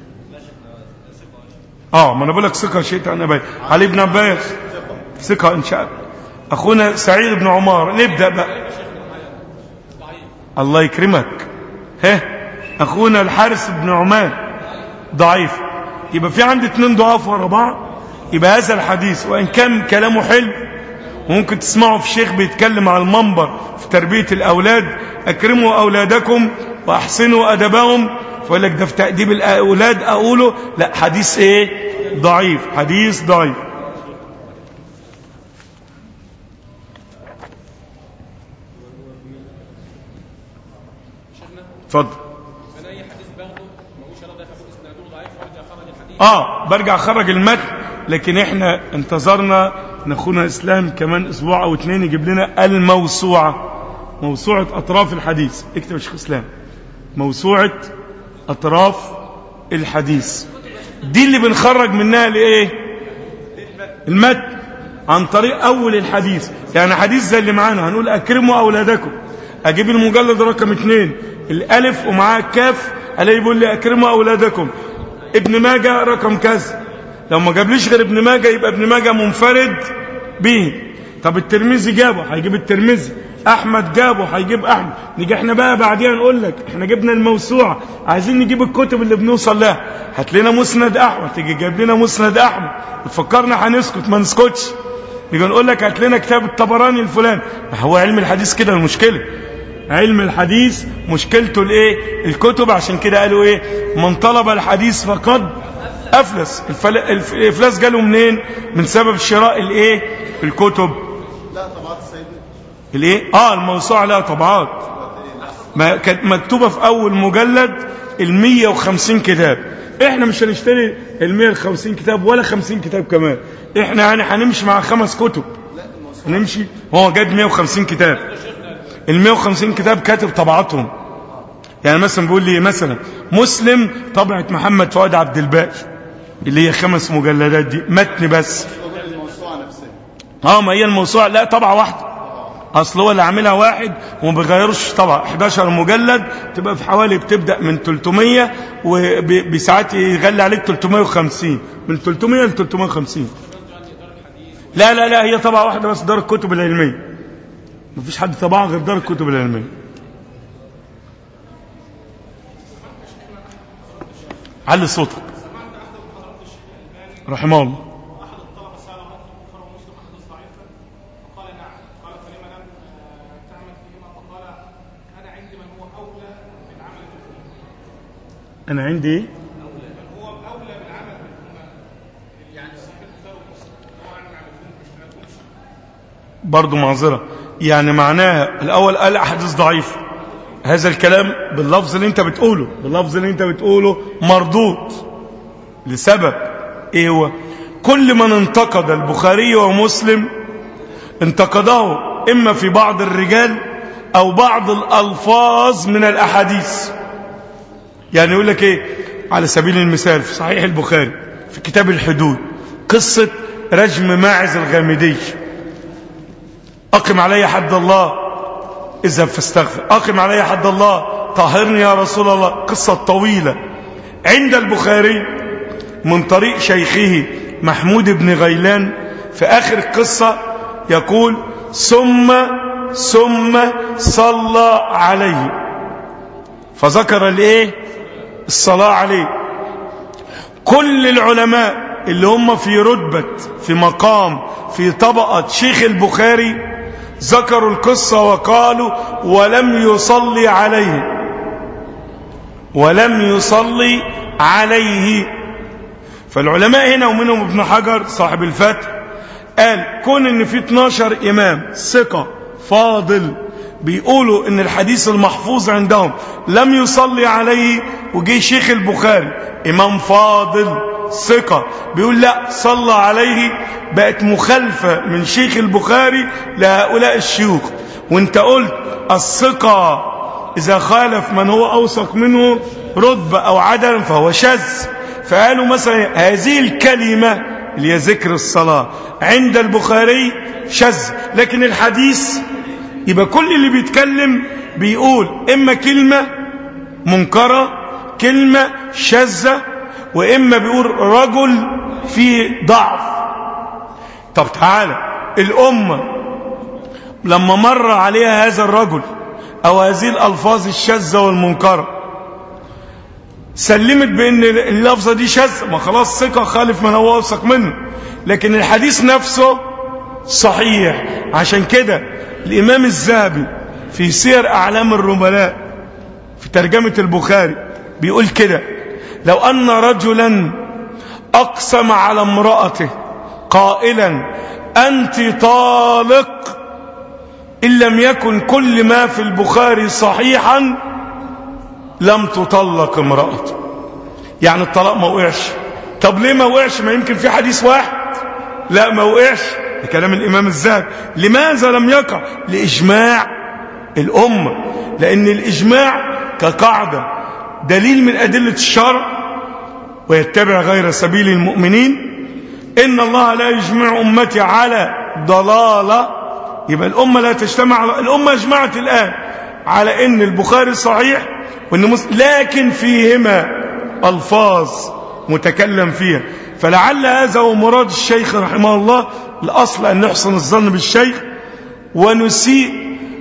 اه ما انا بقول لك ثقة شئت أم أبيت. علي بن عباس ثقة إن شاء الله. أخونا سعيد بن عمار نبدأ بقى. الله يكرمك. ها أخونا الحارث بن عمان ضعيف. يبقى في عندي اتنين ضعاف ورا بعض. يبقى هذا الحديث وإن كان كلامه حلو وممكن تسمعوا في شيخ بيتكلم على المنبر في تربية الأولاد، أكرموا أولادكم وأحسنوا أدبهم، فقال لك ده في تأديب الأولاد أقوله لا، حديث إيه؟ ضعيف، حديث ضعيف. اتفضل. اه برجع خرج المتن، لكن احنا انتظرنا ان اخونا اسلام كمان اسبوع او اتنين يجيب لنا الموسوعة، موسوعة اطراف الحديث. اكتب يا شيخ اسلام موسوعة اطراف الحديث، دي اللي بنخرج منها لايه؟ المتن عن طريق اول الحديث. يعني حديث زي اللي معانا هنقول اكرموا اولادكم، اجيب المجلد رقم اتنين الالف ومعاه الكاف، الاقي بيقول لي اكرموا اولادكم. ابن ماجه رقم كذا، لو ما جابليش غير ابن ماجه يبقى ابن ماجه منفرد به. طب الترمذي جابه، هيجيب الترمذي احمد جابه هيجيب احمد، نيجي احنا بقى بعديها نقول لك احنا جبنا الموسوعه عايزين نجيب الكتب اللي بنوصل لها، هات لنا مسند احمد، تيجي جايب لنا مسند احمد وتفكرنا هنسكت ما نسكتش، نيجي نقول لك هات لنا كتاب الطبراني الفلاني. هو علم الحديث كده المشكله، علم الحديث مشكلته الايه؟ الكتب. عشان كده قالوا ايه؟ من طلب الحديث فقد افلس. الافلاس جاله منين؟ من سبب شراء الايه؟ الكتب. لا طبعات سيدنا الايه؟ اه الموسوعه لها طبعات، ما كانت مكتوبه في اول مجلد المية وخمسين كتاب. احنا مش هنشتري المية وخمسين كتاب ولا خمسين كتاب كمان، احنا يعني هنمشي مع خمس كتب، هنمشي. هو جاد مية وخمسين كتاب، المية وخمسين كتاب كاتب طبعاتهم. يعني مثلا بيقول لي مثلا مسلم طبعة محمد فؤاد عبد الباقي اللي هي خمس مجلدات دي متن بس. الموسوعة نفسها اه ما هي الموسوعة لا طبعة واحدة، اصل هو اللي عاملها واحد وما بيغيروش طبعة. احداشر مجلد تبقى في حوالي بتبدأ من ثلاثمية وبساعات يغلي عليك ثلاثمية وخمسين، من ثلاثمية ل ثلاثمية وخمسين. لا لا لا هي طبعة واحدة بس، دار الكتب العلمية، مفيش حد طبعا غير دار الكتب العلمية. علي صوتك رحمه الله. أنا عندي إيه؟ برضو معذرة، يعني معناها الأول قال أحاديث ضعيفة، هذا الكلام باللفظ اللي انت بتقوله، باللفظ اللي انت بتقوله مردود لسبب ايه هو؟ كل من انتقد البخاري ومسلم انتقده اما في بعض الرجال او بعض الالفاظ من الاحاديث. يعني يقول لك ايه على سبيل المثال في صحيح البخاري في كتاب الحدود قصة رجم ماعز الغامدي، اقم علي حد الله اذهب فاستغفر، اقم علي حد الله طهرني يا رسول الله، قصة طويلة. عند البخاري من طريق شيخه محمود بن غيلان في آخر القصة يقول ثم ثم صلى عليه، فذكر الايه؟ الصلاة عليه. كل العلماء اللي هم في رتبة في مقام في طبقة شيخ البخاري ذكروا القصة وقالوا ولم يصلي عليه، ولم يصلي عليه. فالعلماء هنا ومنهم ابن حجر صاحب الفتح قال كون ان في اتناشر امام ثقة فاضل بيقولوا ان الحديث المحفوظ عندهم لم يصلي عليه، وجي شيخ البخاري امام فاضل ثقة بيقول لا صلى عليه، بقت مخالفة من شيخ البخاري لهؤلاء الشيوخ. وانت قلت الثقة اذا خالف من هو اوثق منه رتبة او عدلا فهو شاذ، فقالوا مثلا هذه الكلمة اللي هي ذكر الصلاة عند البخاري شاذ، لكن الحديث يبقى كل اللي بيتكلم بيقول اما كلمة منكرة كلمة شاذة، واما بيقول رجل فيه ضعف. طب تعالى الامة لما مر عليها هذا الرجل او هذه الالفاظ الشاذة والمنكرة سلمت بان اللفظة دي شاذة، ما خلاص ثقة خالف من هو اوثق منه، لكن الحديث نفسه صحيح. عشان كده الامام الذهبي في سير اعلام النبلاء في ترجمة البخاري بيقول كده لو ان رجلا اقسم على امرأته قائلا انت طالق ان لم يكن كل ما في البخاري صحيحا لم تطلق امرأته. يعني الطلاق ما وقعش. طب ليه ما وقعش؟ ما يمكن في حديث واحد. لا ما وقعش، كلام الامام الذهبي. لماذا لم يقع؟ لاجماع الامة، لان الاجماع كقاعدة دليل من ادلة الشرع، ويتبع غير سبيل المؤمنين ان الله لا يجمع امتي على ضلالة. يبقى الامة لا تجتمع على... الامة اجمعت الان على ان البخاري صحيح وان مسلم، لكن فيهما الفاظ متكلم فيها. فلعل هذا هو مراد الشيخ رحمه الله. الاصل ان نحسن الظن بالشيخ ونسيء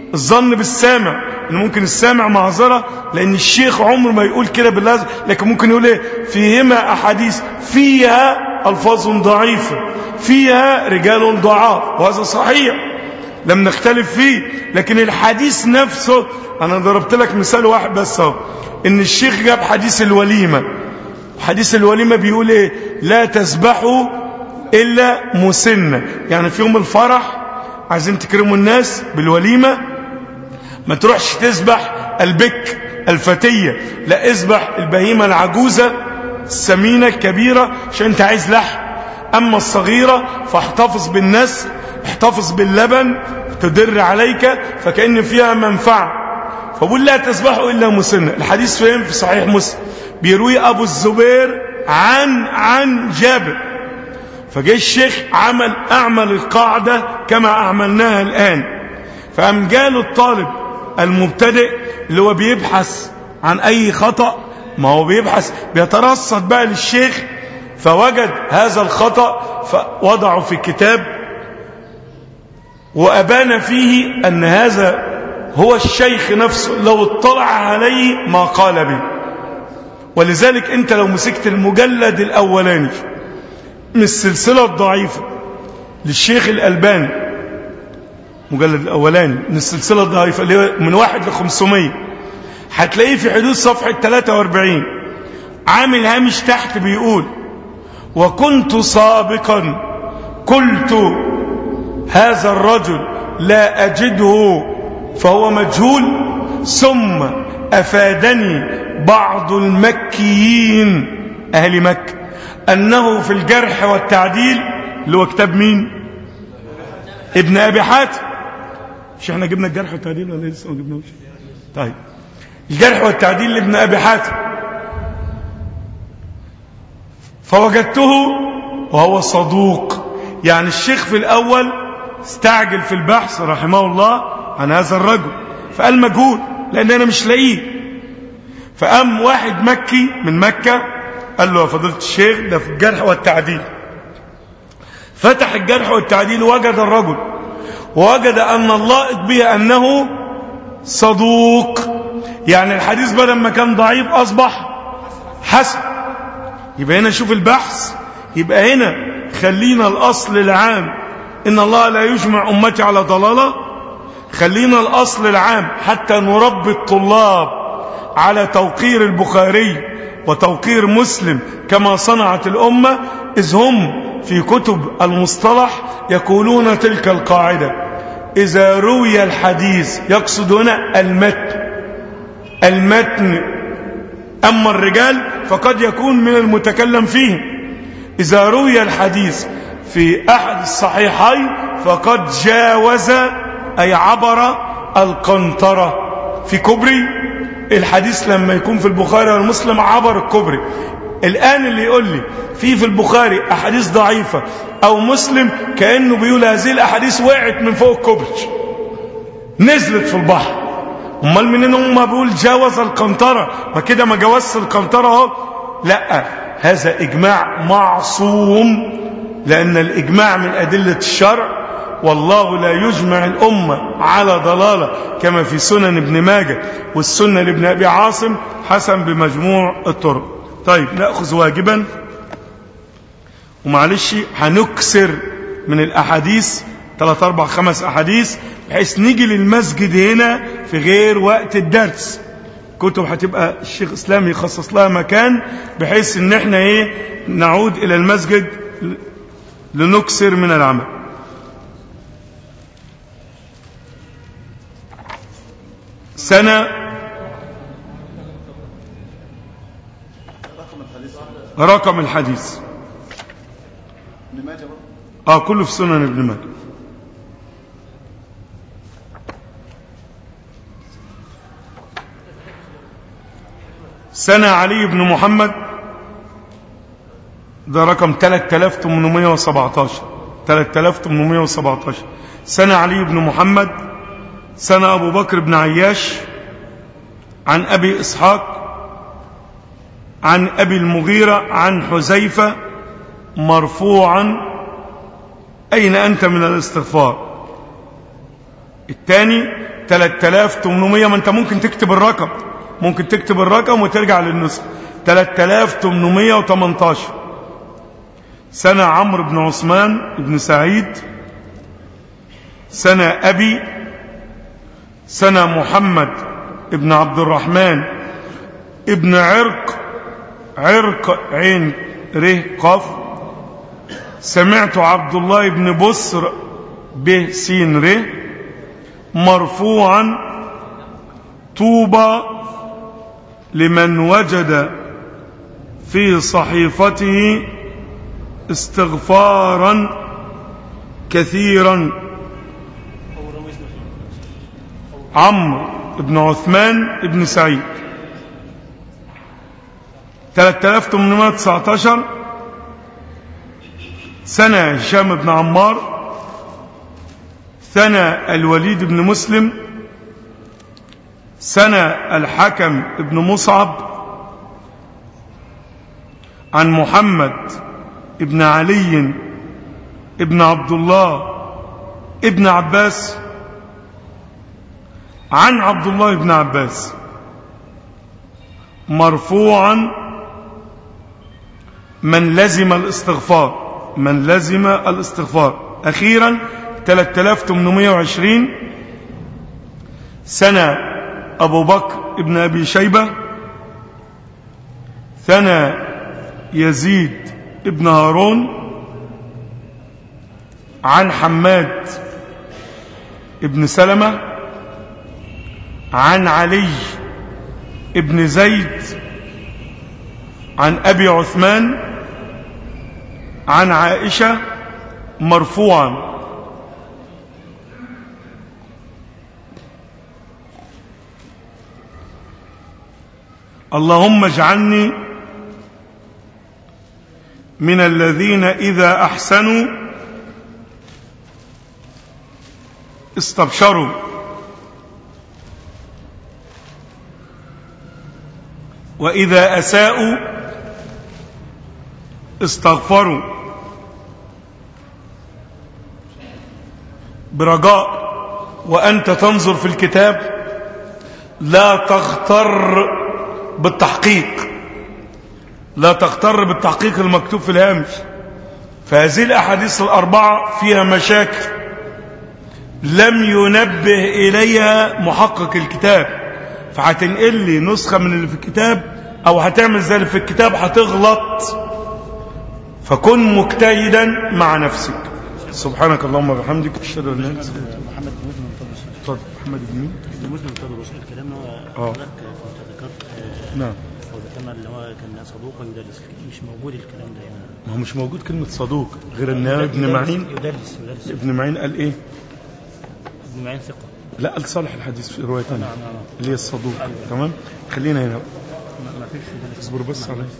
الظن بالسامع، إن ممكن السامع معذرة لأن الشيخ عمره ما يقول كده باللازم، لكن ممكن يقول إيه فيهما أحاديث فيها ألفاظ ضعيفة فيها رجال ضعاف، وهذا صحيح لم نختلف فيه. لكن الحديث نفسه أنا ضربت لك مثال واحد بس اهو، إن الشيخ جاب حديث الوليمة، حديث الوليمة بيقول إيه لا تسبحوا إلا مسنة، يعني في يوم الفرح عايزين تكرموا الناس بالوليمة ما تروحش تسبح البك الفتية، لا اسبح البهيمة العجوزة السمينة الكبيرة عشان انت عايز لحم. أما الصغيرة فاحتفظ بالنسل، احتفظ باللبن تدر عليك فكأن فيها منفعة. فقول لا تسبحوا إلا مسنة. الحديث فين؟ في صحيح مسلم، بيروي أبو الزبير عن عن جابر. فجاء الشيخ عمل أعمل القاعدة كما أعملناها الآن، فقام جاله الطالب المبتدئ اللي هو بيبحث عن أي خطأ، ما هو بيبحث بيترصد بقى للشيخ، فوجد هذا الخطأ فوضعه في كتاب وأبان فيه أن هذا هو الشيخ نفسه لو اطلع عليه ما قال به. ولذلك أنت لو مسكت المجلد الأولاني من السلسلة الضعيفة للشيخ الألباني، مجلد الأولاني من السلسلة الضعيفة اللي هو من واحد لخمسمية، هتلاقيه في حدود صفحة ثلاثة وأربعين عامل هامش تحت بيقول وكنت سابقا قلت هذا الرجل لا أجده فهو مجهول، ثم أفادني بعض المكيين أهل مكة أنه في الجرح والتعديل، اللي هو كتاب مين؟ ابن أبي حاتم. مش احنا جبنا الجرح والتعديل ولا لسه ما جبناهوش؟ طيب الجرح والتعديل لابن أبي حاتم، فوجدته وهو صدوق. يعني الشيخ في الأول استعجل في البحث رحمه الله عن هذا الرجل فقال مجهول لأن أنا مش لاقيه. فقام واحد مكي من مكة قال له يا فضيلة الشيخ ده في الجرح والتعديل. فتح الجرح والتعديل وجد الرجل، ووجد أن اللائق به أنه صدوق. يعني الحديث بدل ما كان ضعيف أصبح حسن. يبقى هنا شوف البحث، يبقى هنا خلينا الأصل العام إن الله لا يجمع أمتي على ضلالة. خلينا الأصل العام حتى نربي الطلاب على توقير البخاري وتوقير مسلم كما صنعت الأمة، إذ هم في كتب المصطلح يقولون تلك القاعدة: إذا روي الحديث، يقصد هنا المتن المتن أما الرجال فقد يكون من المتكلم فيه. إذا روي الحديث في أحد الصحيحين فقد جاوز أي عبر القنطرة في كبري. الحديث لما يكون في البخاري والمسلم عبر الكبري. الآن اللي يقول لي في في البخاري أحاديث ضعيفة أو مسلم كأنه بيقول هذه الأحاديث وقعت من فوق الكبري نزلت في البحر. امال منين هم بيقول جاوز القنطرة؟ ما كده ما جاوزش القنطرة اهو. لا، هذا إجماع معصوم، لأن الإجماع من أدلة الشرع، والله لا يجمع الأمة على ضلالة كما في سنن ابن ماجه والسنة لابن أبي عاصم حسن بمجموع الطرق. طيب نأخذ واجبا، ومعلش هنكسر من الأحاديث ثلاث أربع خمس أحاديث بحيث نيجي للمسجد هنا في غير وقت الدرس. كتب هتبقى الشيخ الإسلامي يخصص لها مكان بحيث ان احنا ايه نعود إلى المسجد لنكسر من العمل. سنة رقم الحديث ابن ماجه اه كله في سنن ابن ماجه. سنة علي بن محمد ده رقم ثلاثة آلاف وثمانمائة وسبعة عشر ثلاثة آلاف وثمانمائة وسبعة عشر. سنة علي بن محمد. سنة أبو بكر بن عياش عن أبي إسحاق عن أبي المغيرة عن حذيفة مرفوعا: أين أنت من الاستغفار؟ الثاني ثلاثة آلاف وثمانمائة. ما انت ممكن تكتب الرقم، ممكن تكتب الرقم وترجع للنسخة. ثلاثة آلاف وثمانمائة وثمانية عشر سنة عمرو بن عثمان بن سعيد، سنة أبي، سنة محمد ابن عبد الرحمن ابن عرق، عرق عين ره قاف. سمعت عبد الله بن بسر به سين ره مرفوعا: طوبى لمن وجد في صحيفته استغفارا كثيرا. عمرو بن عثمان بن سعيد. ثلاثة آلاف وثمانمائة وتسعة عشر سنة هشام بن عمار، سنة الوليد بن مسلم، سنة الحكم بن مصعب، عن محمد ابن علي ابن عبد الله ابن عباس، عن عبد الله بن عباس مرفوعا: من لزم الاستغفار، من لزم الاستغفار. أخيرا ثلاثة آلاف وثمانمائة وعشرين سنة أبو بكر ابن أبي شيبة، سنة يزيد ابن هارون، عن حماد ابن سلمة، عن علي ابن زيد، عن أبي عثمان، عن عائشة مرفوعا: اللهم اجعلني من الذين إذا أحسنوا استبشروا وإذا أساءوا استغفروا، برجاء وأنت تنظر في الكتاب لا تغتر بالتحقيق، لا تغتر بالتحقيق المكتوب في الهامش. فهذه الأحاديث الأربعة فيها مشاكل لم ينبه إليها محقق الكتاب، فهتنقل لي نسخة من اللي في الكتاب أو هتعمل زي اللي في الكتاب هتغلط، فكن مجتهدا مع نفسك. سبحانك اللهم وبحمدك أشهد أن لا إله إلا أنت. محمد بن مسلم المنتظر. اتفضل. محمد بن مين؟ ابن مسلم المنتظر. الكلام هو اه حضرتك كنت ذكرت نعم او ذكرنا اللي هو كان صدوق ويدلس، مش موجود الكلام ده هنا. ما هو مش موجود كلمة صدوق غير ان ابن معين يدلس يدلس ابن معين قال ايه؟ ابن معين ثقة. لا قال صالح الحديث في رواية ثانية نعم نعم اللي هي الصدوق. تمام خلينا هنا ما فيش يدلس. اصبر بس عليه.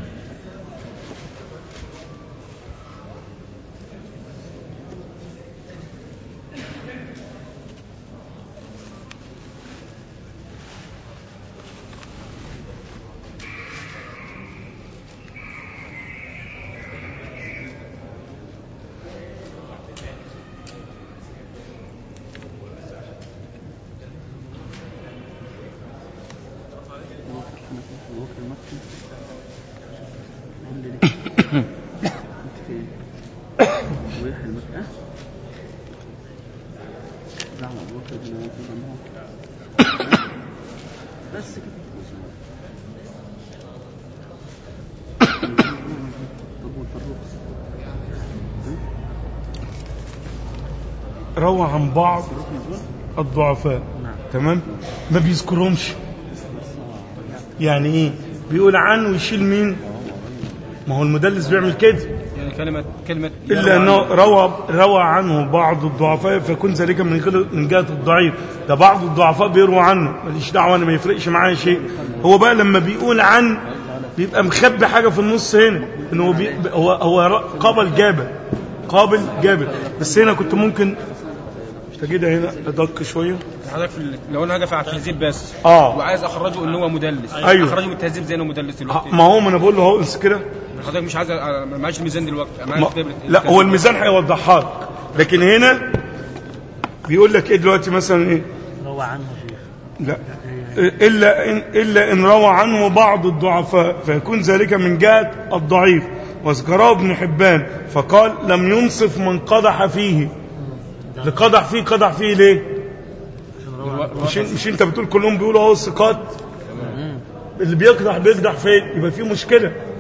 روى عن بعض الضعفاء. تمام ما بيذكرهمش، يعني ايه بيقول عنه ويشيل مين؟ ما هو المدلس بيعمل كده، يعني كلمة كلمة إلا أنه روى روى عنه بعض الضعفاء فيكون ذلك من من جهة الضعيف. ده بعض الضعفاء بيروى عنه ماليش دعوة، أنا ما يفرقش معايا شيء. هو بقى لما بيقول عن بيبقى مخبي حاجة في النص هنا، إنه بي هو هو قابل جابر قابل جابر بس هنا كنت ممكن تجدها هنا أدق شوية. حضرتك في لو انا هدف على التهذيب بس اه وعايز اخرجه ان هو مدلس، أيوه. اخرجه من التهذيب زي انه مدلس دلوقتي. ما هو ما انا بقول له اهو امسك كده. حضرتك مش عايز معيش الميزان دلوقتي ما... لا هو الميزان هيوضحها لك، لكن هنا بيقول لك ايه دلوقتي مثلا ايه؟ روى عنه شيخ لا إلا إن, إلا إن روى عنه بعض الضعفاء فيكون ذلك من جهة الضعيف. وذكره ابن حبان فقال لم ينصف من قدح فيه. لقدح فيه قدح فيه ليه؟ مش, مش انت بتقول كلهم بيقولوا اهو الثقات اللي بيقدح بيقدح فين؟ يبقى فيه مشكلة.